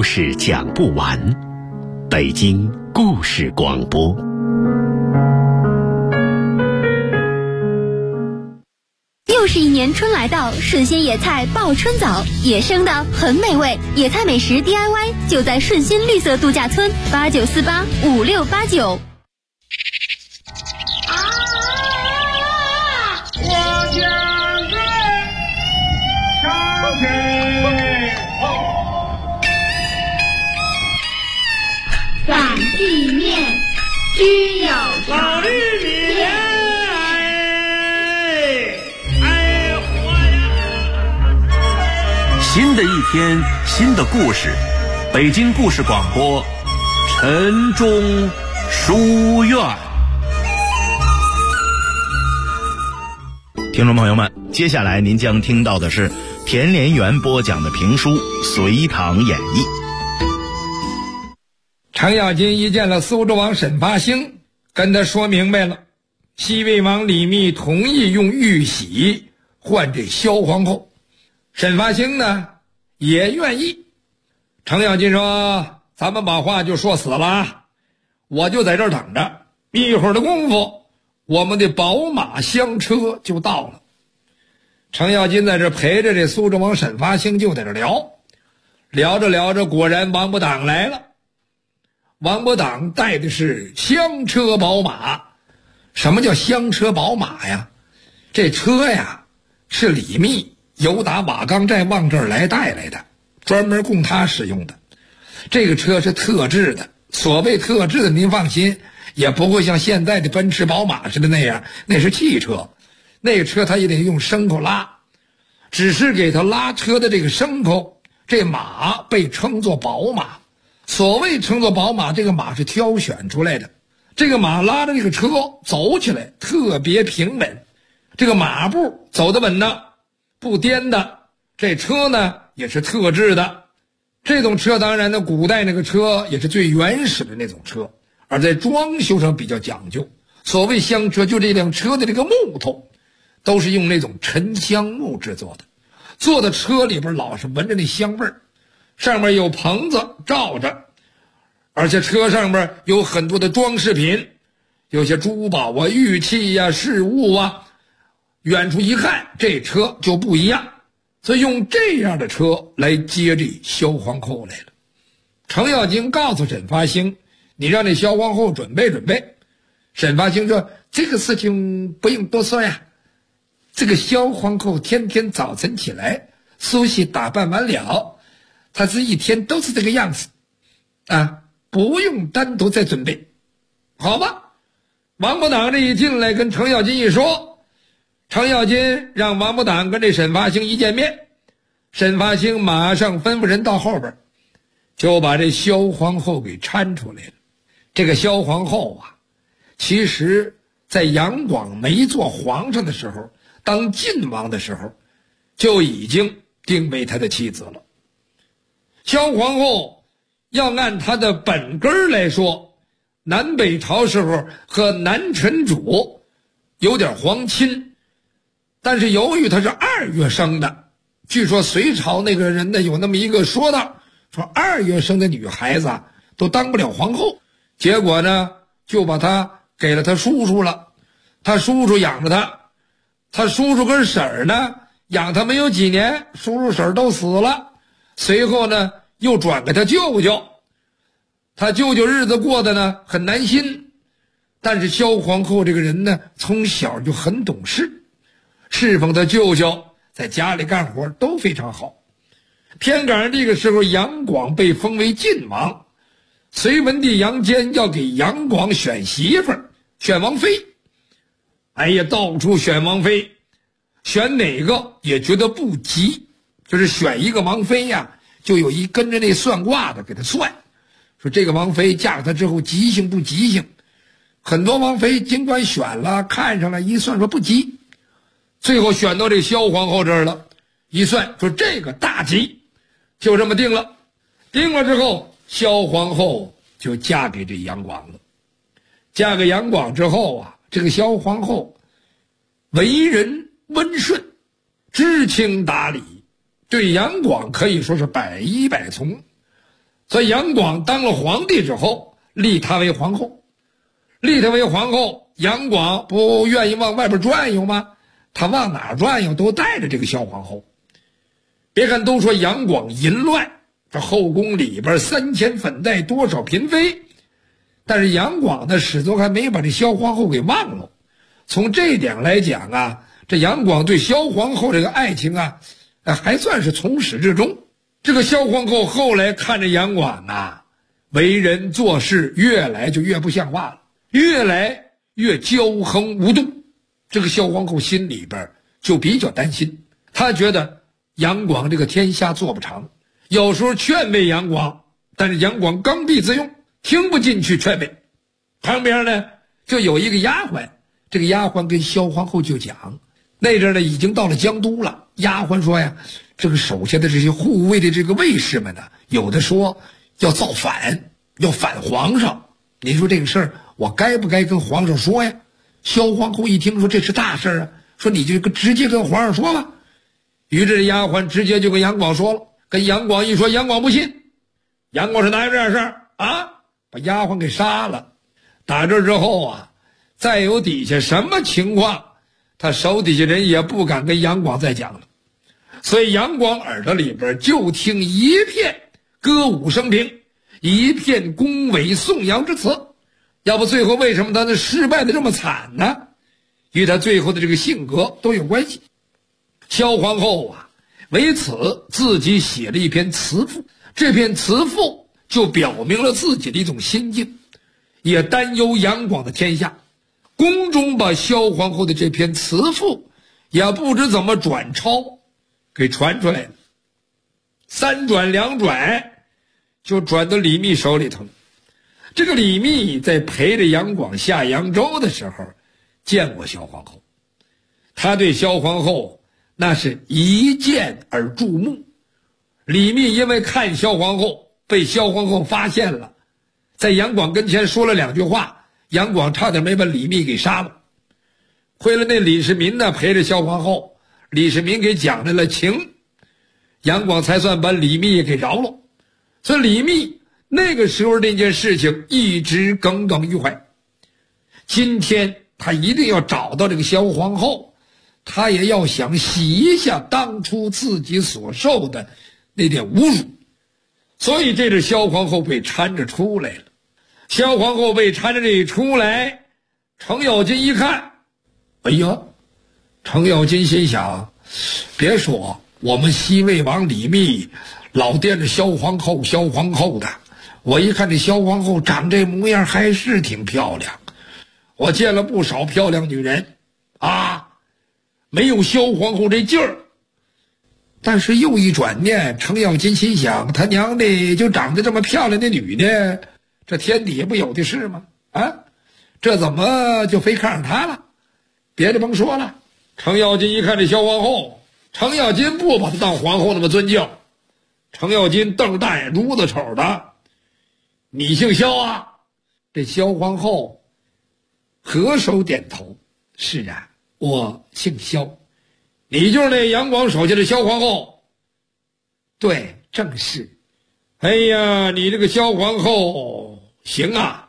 事讲不完，北京故事广播。 又是一年春来到，顺心野菜报春早，野生的很美味，野菜美食 DIY 就在顺心绿色度假村89485689。 我将军上阵， 反地面需有老绿面， 新的一天，新的故事，北京故事广播，晨钟书院。听众朋友们，接下来您将听到的是田连元播讲的评书《隋唐演义》。 程咬金一见了苏州王沈发兴，跟他说明白了，西魏王李密同意用玉玺换这萧皇后，沈发兴呢也愿意。程咬金说，咱们把话就说死了，我就在这儿等着，一会儿的功夫我们的宝马香车就到了。程咬金在这陪着这苏州王沈发兴就在这聊着聊着，果然王八党来了。王八党带的是香车宝马。什么叫香车宝马呀？这车呀是李密由打瓦岗寨往这儿来带来的，专门供他使用的。这个车是特制的，所谓特制的您放心，也不会像现在的奔驰宝马似的那样，那是汽车，那个车他也得用牲口拉，只是给他拉车的这个牲口，这马被称作宝马。所谓称作宝马，这个马是挑选出来的，这个马拉着这个车走起来特别平稳，这个马步走得稳呢，不颠的。这车呢也是特制的，这种车当然呢古代那个车也是最原始的那种车，而在装修上比较讲究。所谓香车，就这辆车的这个木头都是用那种沉香木制作的，坐在车里边老是闻着那香味儿，上面有棚子罩着，而且车上面有很多的装饰品，有些珠宝啊、玉器呀、饰物啊，远处一看这车就不一样，所以用这样的车来接这萧皇后来了。程咬金告诉沈发兴，你让这萧皇后准备准备。沈发兴说，这个事情不用多说呀，这个萧皇后天天早晨起来梳洗打扮完了，她是一天都是这个样子啊，不用单独再准备。好吧，王八党这一进来跟程咬金一说，程咬金让王八党跟这沈发兴一见面，沈发兴马上吩咐人到后边就把这萧皇后给搀出来了。这个萧皇后啊，其实在杨广没做皇上的时候，当晋王的时候就已经定为他的妻子了。萧皇后要按他的本根来说，南北朝时候和南陈主有点皇亲，但是由于他是2月生的，据说隋朝那个人呢有那么一个说道，说2月生的女孩子都当不了皇后，结果呢就把他给了他叔叔了，他叔叔养着他，他叔叔跟婶儿呢养他没有几年，叔叔婶儿都死了，随后呢又转给他舅舅，他舅舅日子过得呢很难心。但是萧皇后这个人呢从小就很懂事，侍奉他舅舅，在家里干活都非常好。偏赶上这个时候杨广被封为晋王，隋文帝杨坚要给杨广选媳妇儿，选王妃。哎呀，到处选王妃，选哪个也觉得不急，就是选一个王妃呀，就有一跟着那算卦的给他算，说这个王妃嫁给他之后吉星不吉星。很多王妃尽管选了看上了，一算说不吉，最后选到这萧皇后这儿了，一算说这个大吉，就这么定了。定了之后，萧皇后就嫁给这杨广了。嫁给杨广之后啊，这个萧皇后为人温顺，知情达理，对杨广可以说是百依百从。 所以杨广当了皇帝之后，立她为皇后。立她为皇后，杨广不愿意往外边转悠吗？他往哪儿转悠都带着这个萧皇后。别看都说杨广淫乱，这后宫里边3000粉黛，多少嫔妃，但是杨广呢始终还没把这萧皇后给忘了。从这一点来讲啊，这杨广对萧皇后这个爱情啊，还算是从始至终。这个萧皇后后来看着杨广啊，为人做事越来就越不像话了，越来越骄横无度。这个萧皇后心里边就比较担心，她觉得杨广这个天下做不长，有时候劝慰杨广，但是杨广刚愎自用，听不进去劝慰。旁边呢就有一个丫鬟，这个丫鬟跟萧皇后就讲，那阵呢已经到了江都了，丫鬟说呀，这个手下的这些护卫的这个卫士们呢，有的说要造反，要反皇上。你说这个事儿我该不该跟皇上说呀？萧皇后一听说这是大事啊，说你就直接跟皇上说吧。于是这丫鬟直接就跟杨广说了，跟杨广一说，杨广不信。杨广是哪有这样事儿啊？把丫鬟给杀了。打这之后啊，再有底下什么情况，他手底下人也不敢跟杨广再讲了。所以杨广耳朵里边就听一片歌舞升平，一片恭维颂扬之词。要不最后为什么他的失败的这么惨呢？与他最后的这个性格都有关系。萧皇后啊，为此自己写了一篇词赋，这篇词赋就表明了自己的一种心境，也担忧杨广的天下。宫中把萧皇后的这篇词赋也不知怎么转抄给传出来了，3转2转就转到李密手里头了。这个李密在陪着杨广下扬州的时候见过萧皇后，他对萧皇后那是一见而注目。李密因为看萧皇后被萧皇后发现了，在杨广跟前说了2句话，杨广差点没把李密给杀了。亏了那李世民呢陪着萧皇后，李世民给讲来了情，杨广才算把李密给饶了。所以李密那个时候那件事情一直耿耿于怀，今天他一定要找到这个萧皇后，他也要想洗一下当初自己所受的那点侮辱。所以这是萧皇后被搀着出来了。萧皇后被搀着这一出来，程咬金一看，哎呀，程咬金心想，别说我们西魏王李密老惦着萧皇后的，我一看这萧皇后长这模样还是挺漂亮，我见了不少漂亮女人啊，没有萧皇后这劲儿。但是又一转念，程咬金心想，他娘的就长得这么漂亮的女的，这天底下不有的是吗？啊，这怎么就非看上她了？别的甭说了，程咬金一看这萧皇后，程咬金不把她当皇后那么尊敬，程咬金瞪着大眼珠子瞅的，你姓萧啊？这萧皇后合手点头，是啊，我姓萧。你就是那杨广手下的萧皇后？对，正是。哎呀，你这个萧皇后行啊，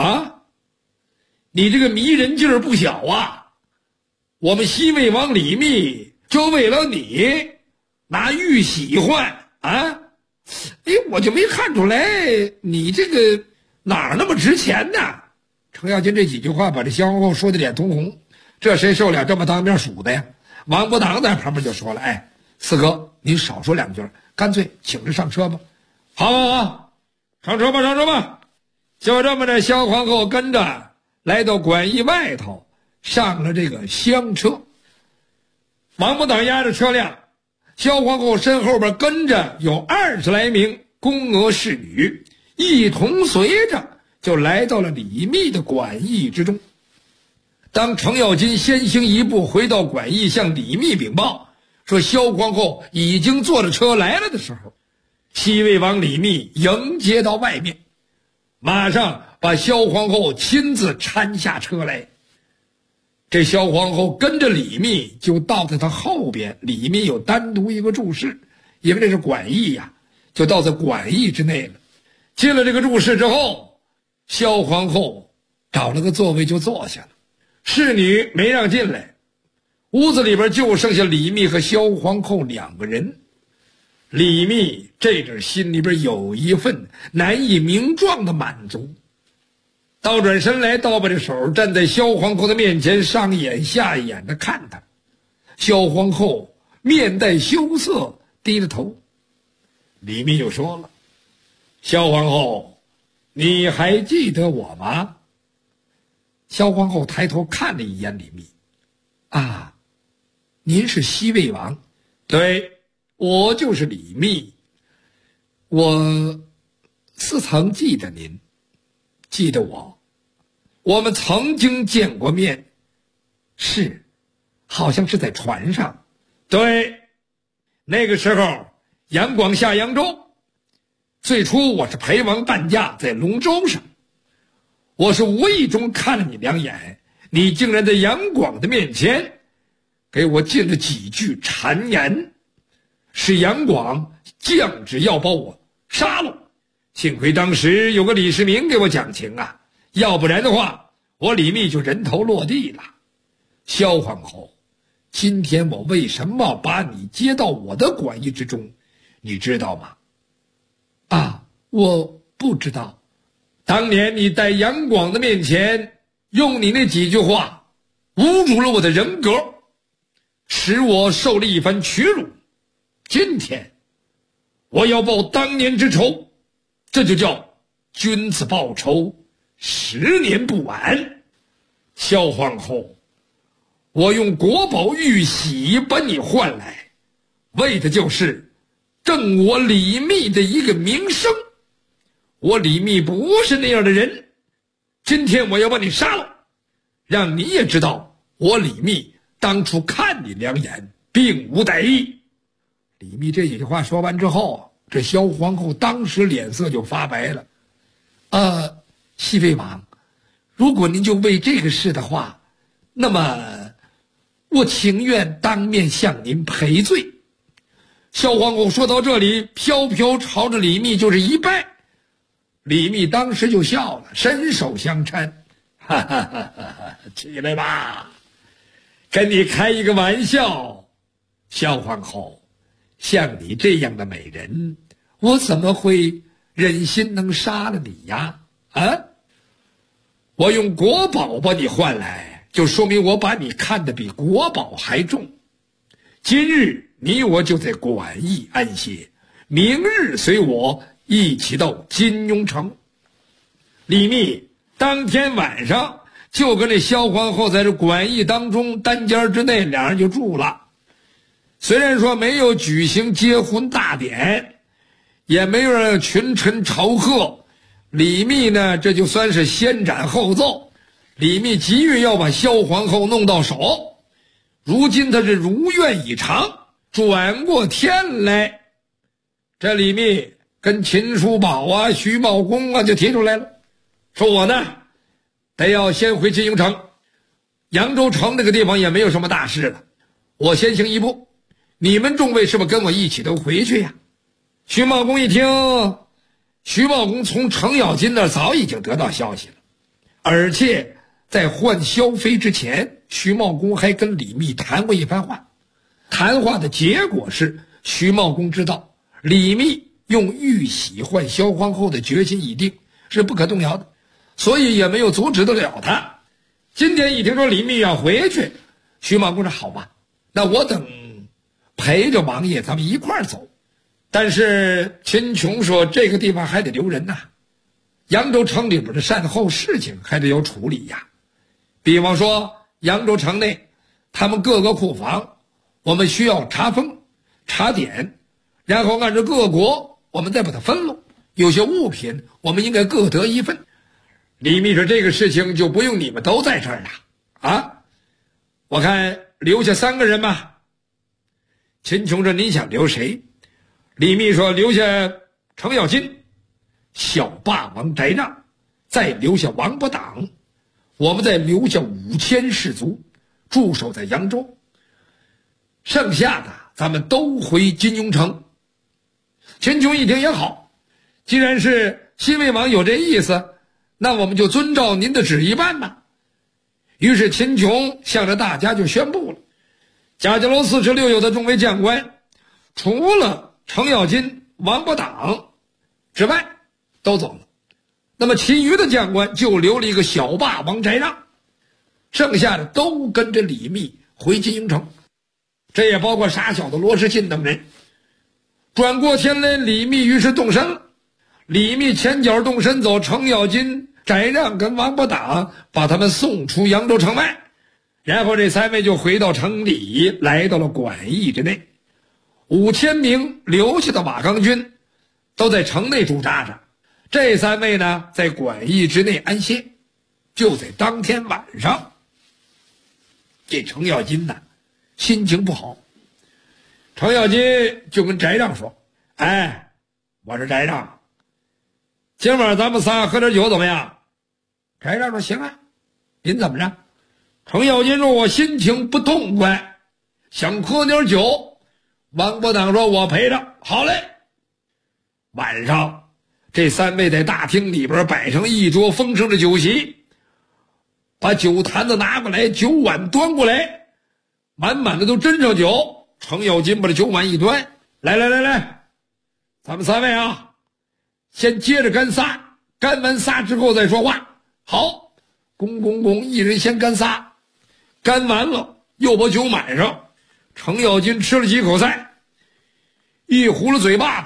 你这个迷人劲儿不小啊。我们西魏王李密就为了你拿玉玺换啊。哎，我就没看出来你这个哪儿那么值钱呢？程咬金这几句话把这萧皇后说的脸通红，这谁受了这么当面数的呀？王伯当在旁边就说了，哎，四哥您少说2句，干脆请着上车吧。好，上车吧。就这么着，萧皇后跟着来到馆驿外头，上了这个厢车。王伯当押着车辆，萧皇后身后边跟着有20来名宫娥侍女，一同随着就来到了李密的馆驿之中。当程咬金先行一步回到馆驿，向李密禀报说萧皇后已经坐着车来了的时候，西魏王李密迎接到外面，马上把萧皇后亲自搀下车来。这萧皇后跟着李密就到在他后边，李密有单独一个注释，因为这是馆驿呀，就到在馆驿之内了。 进了这个住室之后，萧皇后找了个座位就坐下了，侍女没让进来，屋子里边就剩下李密和萧皇后2个人。李密这阵心里边有一份难以名状的满足，倒转身来，倒把着手站在萧皇后的面前，上眼下眼的看她。萧皇后面带羞涩，低着头。李密又说了：“萧皇后，你还记得我吗？”萧皇后抬头看了一眼李密：“啊，您是西魏王？”“对，我就是李密。我似曾记得您，记得我们曾经见过面。”“是，好像是在船上。”“对，那个时候杨广下扬州，最初我是陪王伴驾在龙舟上，我是无意中看了你2眼，你竟然在杨广的面前给我进了几句谗言，使杨广降旨要把我杀了。幸亏当时有个李世民给我讲情啊，要不然的话我李密就人头落地了。萧皇后，今天我为什么把你接到我的管驿之中，你知道吗？”“啊，我不知道。”“当年你在杨广的面前用你那几句话侮辱了我的人格，使我受了一番屈辱。今天我要报当年之仇，这就叫君子报仇，10年不晚。萧皇后，我用国宝玉玺把你换来，为的就是正我李密的一个名声。我李密不是那样的人，今天我要把你杀了，让你也知道我李密当初看你2眼并无歹意。”李密这几句话说完之后，这萧皇后当时脸色就发白了。西魏王，如果您就为这个事的话，那么我情愿当面向您赔罪。萧皇后说到这里，飘飘朝着李密就是一拜。李密当时就笑了，伸手相搀：“哈哈哈哈，起来吧，跟你开一个玩笑。萧皇后，像你这样的美人，我怎么会忍心能杀了你呀？啊！我用国宝把你换来，就说明我把你看得比国宝还重。今日你我就在馆驿安歇，明日随我一起到金庸城。”李密当天晚上就跟这萧皇后在这馆驿当中单间之内，2人就住了。虽然说没有举行结婚大典，也没有让群臣朝贺，李密呢这就算是先斩后奏。李密急于要把萧皇后弄到手，如今他是如愿以偿，转过天来，这李密跟秦叔宝啊、徐茂公啊就提出来了，说我呢得要先回金庸城，扬州城这个地方也没有什么大事了，我先行一步，你们众位是不是跟我一起都回去呀？徐茂公一听，徐茂公从程咬金那儿早已经得到消息了，而且在换萧妃之前，徐茂公还跟李密谈过一番话。谈话的结果是，徐茂公知道李密用玉玺换萧皇后的决心已定，是不可动摇的，所以也没有阻止得了他。今天一听说李密要回去，徐茂公说好吧，那我等陪着王爷咱们一块儿走。但是秦琼说这个地方还得留人呐，扬州城里边的善后事情还得有处理呀。比方说扬州城内他们各个库房，我们需要查封查点，然后按照各国我们再把它分了，有些物品我们应该各得一份。李密说这个事情就不用你们都在这儿了啊，我看留下3个人吧。秦琼说您想留谁？李密说留下程咬金、小霸王翟让，再留下王伯党，我们再留下5000士卒驻守在扬州，剩下的咱们都回金庸城。秦琼一听也好，既然是西魏王有这意思，那我们就遵照您的旨意办吧。于是秦琼向着大家就宣布了，贾家楼46有的众位将官，除了程咬金、王伯党之外都走了，那么其余的将官就留了一个小霸王翟让，剩下的都跟着李密回金营城，这也包括傻小的罗士信等人。转过天来，李密于是动身了。李密前脚动身走，程咬金、翟让跟王伯党把他们送出扬州城外，然后这三位就回到城里，来到了馆驿之内。5000名留下的瓦岗军都在城内驻扎着，这三位呢在馆驿之内安歇。就在当天晚上，这程咬金呢心情不好，程咬金就跟翟让说：“哎，我是翟让，今晚咱们仨喝点酒怎么样？”翟让说：“行啊，您怎么着？”程咬金说：“我心情不痛快，想喝点酒。”王伯党说：“我陪着。”好嘞。晚上，这三位在大厅里边摆上一桌丰盛的酒席，把酒坛子拿过来，酒碗端过来，满满的都斟上酒。程咬金把这酒碗一端，来，咱们三位啊，先接着干仨，干完仨之后再说话。好，公，一人先干仨，干完了又把酒满上。程咬金吃了几口菜，一糊了嘴巴子，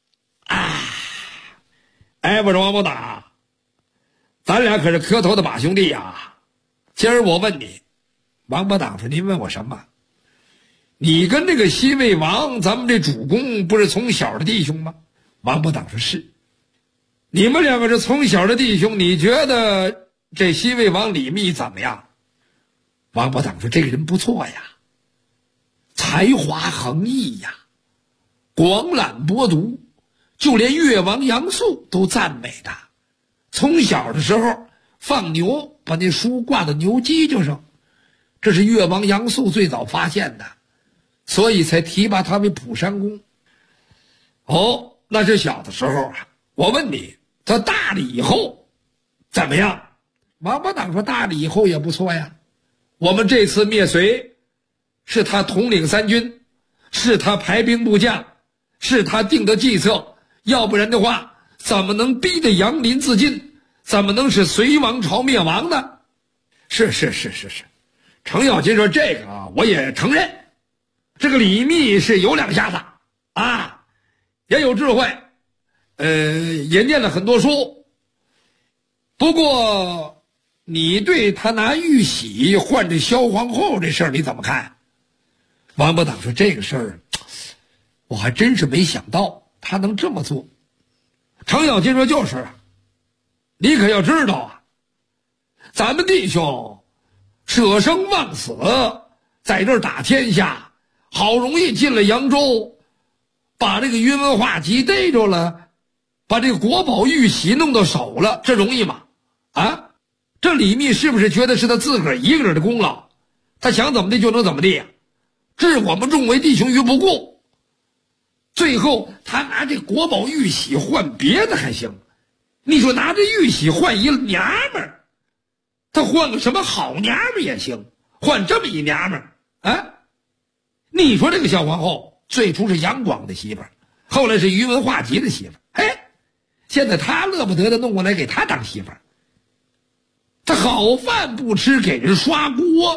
哎，我说王伯党，咱俩可是磕头的把兄弟呀。今儿我问你，王伯党说：“您问我什么？你跟这个西魏王，咱们这主公不是从小的弟兄吗？”王伯党说：“是。”你们两个是从小的弟兄，你觉得这西魏王李密怎么样？王伯党说：“这个人不错呀，才华横溢呀，广览博读，就连越王杨素都赞美他。从小的时候放牛，把那书挂到牛犄角上，这是越王杨素最早发现的，所以才提拔他为普山公。哦，那是小的时候啊。我问你，他大了以后怎么样？”王伯党说：“大了以后也不错呀。我们这次灭隋，是他统领三军，是他排兵布将，是他定的计策，要不然的话，怎么能逼得杨林自尽？怎么能使隋王朝灭亡呢？”是。程咬金说：“这个啊，我也承认，这个李密是有两下子啊，也有智慧，也念了很多书。不过，你对他拿玉玺换这萧皇后这事儿你怎么看？”王伯党说：“这个事儿，我还真是没想到他能这么做。”程咬金说：“就是啊，你可要知道啊，咱们弟兄舍生忘死，在这儿打天下，好容易进了扬州，把这个云文化及逮着了，把这个国宝玉玺弄到手了，这容易吗？啊，这李密是不是觉得是他自个儿一个人的功劳？他想怎么地就能怎么地呀？置我们众位弟兄于不顾。最后他拿这国宝玉玺换别的还行，你说拿这玉玺换一娘们儿，他换个什么好娘们儿也行，换这么一娘们儿啊？你说这个小皇后最初是杨广的媳妇儿，后来是于文化及的媳妇儿，哎，现在他乐不得的弄过来给他当媳妇儿，他好饭不吃给人刷锅。